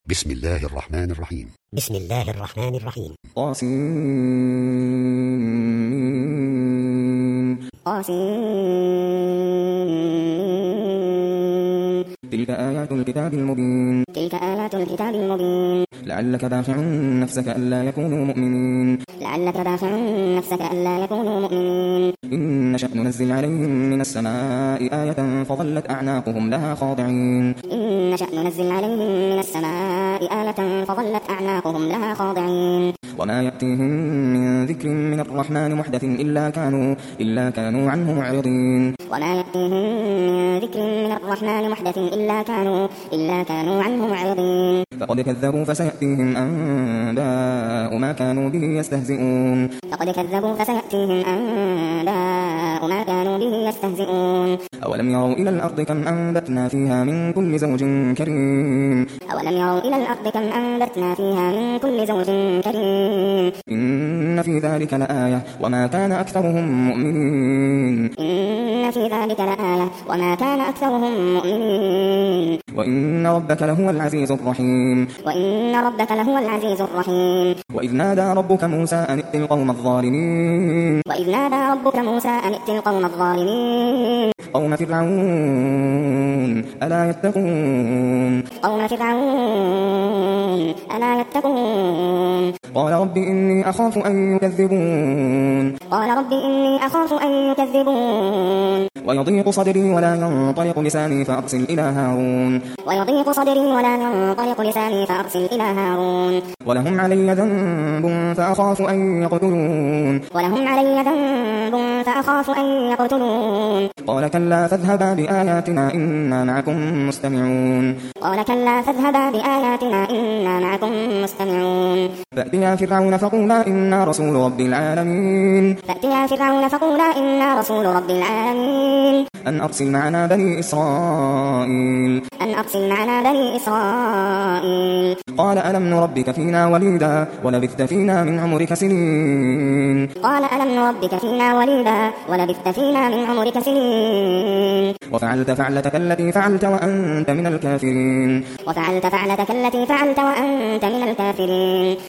بسم الله الرحمن الرحيم. بسم الله الرحمن الرحيم. تلك آيات الكتاب المبين. لعلك باخع نفسك ألا يكونوا مؤمنين. إن نشأ ننزل عليهم من السماء آية فظلت أعناقهم لها خاضعين. وما يأتيهم من ذكر من الرحمن محدث إلا كانوا عنه معرضين. فقد كذبوا فسيأتيهم أنباء ما كانوا به يستهزئون. أولم يروا إلى الأرض كم أنبتنا فيها من كل زوج كريم. إن في ذلك لآية وما كان أكثرهم مؤمنين. وإن ربك لهو العزيز الرحيم. وإذ نادى ربك موسى أن ائت القوم الظالمين. قوم فرعون ألا يتقون. قال رب إني أخاف أن يكذبون. ويضيق صدري ولا ينطلق لساني فأرسل إلى هارون. ولهم علي ذنب فأخاف أن يقتلون. قال كلا فاذهبا بآياتنا إنا معكم مستمعون. فأتيا فرعون فقولا إنا رسول رب العالمين. أن أرسل معنا بني إسرائيل. قال ألم نربك فينا وليدا ولبثت فينا من عمرك سنين. وفعلت فعلتك التي فعلت وأنت من الكافرين.